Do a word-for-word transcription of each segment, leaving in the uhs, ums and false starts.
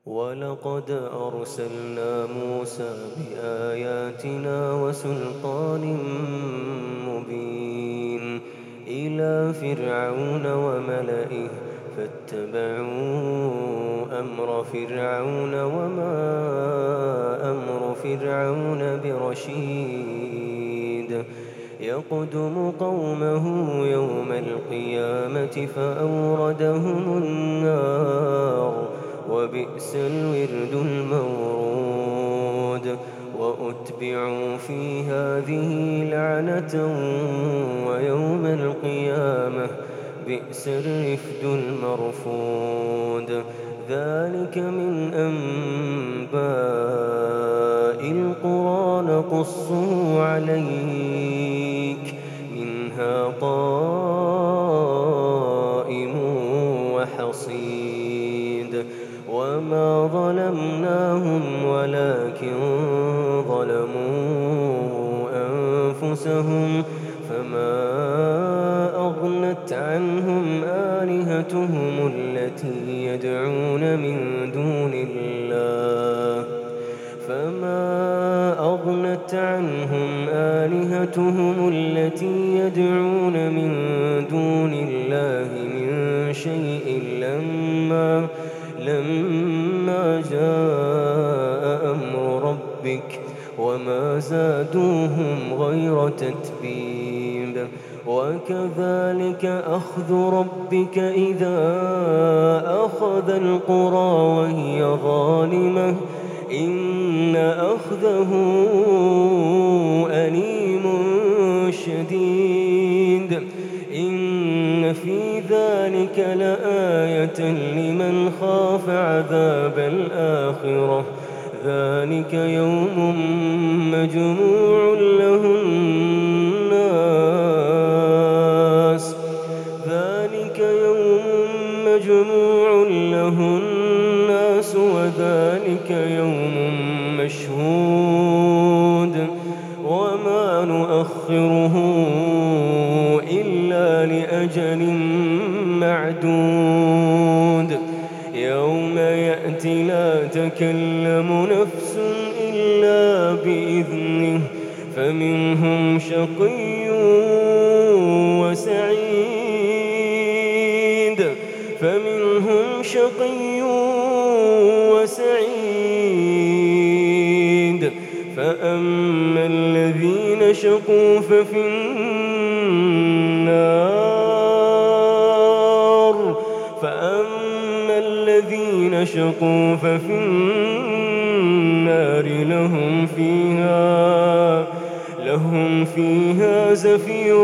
ولقد أرسلنا موسى بآياتنا وسلطان مبين إلى فرعون وملئه فاتبعوا أمر فرعون وما أمر فرعون برشيد يقدم قومه يوم القيامة فأوردهم النار وبئس الورد المورود وأتبعوا في هذه لعنة ويوم القيامة بئس الرفد المرفود ذلك من أنباء القرى نقصه عليك منها قائم وحصيد وما ظلمناهم ولكن ظلموا أنفسهم فما أغنت عنهم آلهتهم التي يدعون من دون الله فما أغنت عنهم آلهتهم التي يدعون من دون الله من شيء لما لما جاء أمر ربك وما زادوهم غير تتبيب وكذلك أخذ ربك إذا أخذ القرى وهي ظالمة إن أخذه أليم شديد إن في ذلك لآية لمن خاف عذاب الآخرة ذلك يوم مجموع له الناس ذلك يوم مجموع له الناس وذلك يوم مشهود وما نؤخره إلا لأجل معدود يوم يأتي لا تكلم نفس إلا بإذنه فمنهم شقي وسعيد فمنهم شقي وسعيد فأما الذين شقوا ففي النار فأما الذين شقوا ففي النار لهم فيها لهم فيها زفير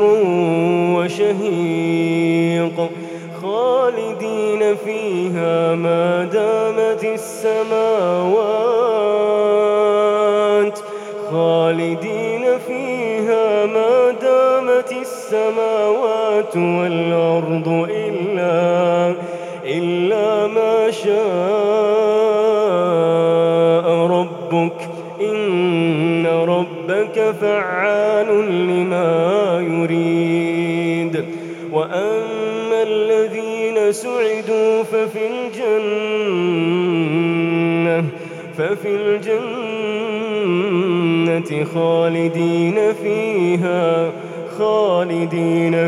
وشهيق خالدين فيها ما دامت السماوات خالدين فيها ما دامت السماوات والأرض إلا إلا ما شاء ربك إن ربك فعال لما يريد وأما الذين سعدوا ففي الجنة ففي الجنة خالدين فيها خالدين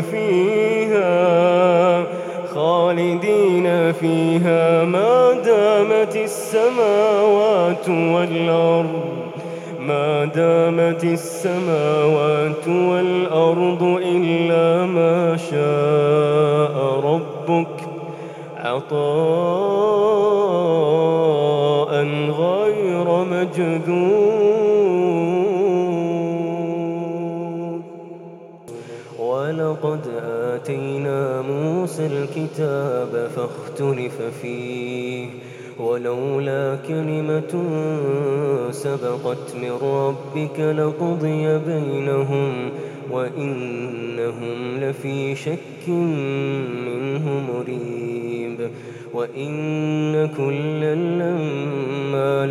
فيها خالدين فيها ما دامت السماوات والأرض ما دامت السماوات والأرض إلا ما شاء ربك عطاء غير مجذوذ ولقد آتينا موسى الكتاب فاختلف فيه ولولا كلمة سبقت من ربك لقضي بينهم وإنهم لفي شك منه مريب وإن كلا لما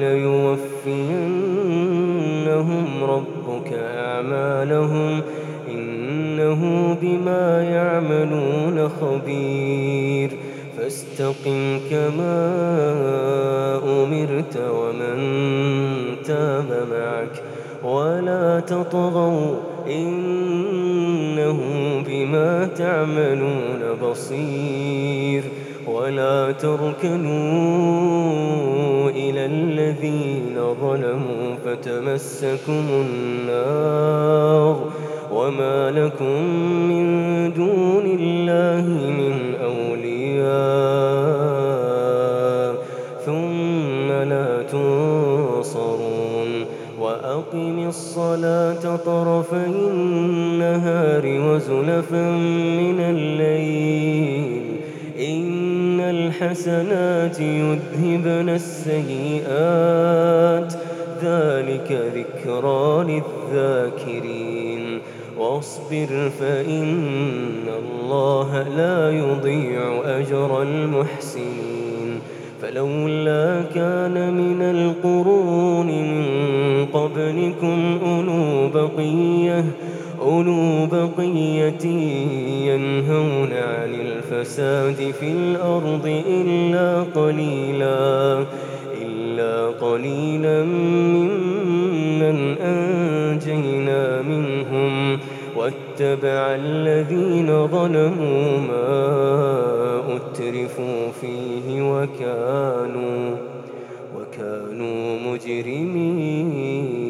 ليوفينهم ربك أعمالهم إنه بما يعملون خبير فاستقم كما أمرت تطغوا إنه بما تعملون بصير ولا تركنوا إلى الذين ظلموا فتمسكم النار وما لكم من دون الله من أولياء ثم لا تنصرون وأقم الصلاة طرفي النهار وزلفا من الليل إن الحسنات يذهبن السيئات ذلك ذكرى للذاكرين واصبر فإن الله لا يضيع أجر المحسنين فلولا كان من القرون من قبلكم أولو بقية أولو بقية ينهون عن الفساد في الأرض إلا قليلا إلا قليلا ممن أنجينا منهم واتبع الذين ظلموا ما أترفوا فيه وكانوا وكانوا مجرمين.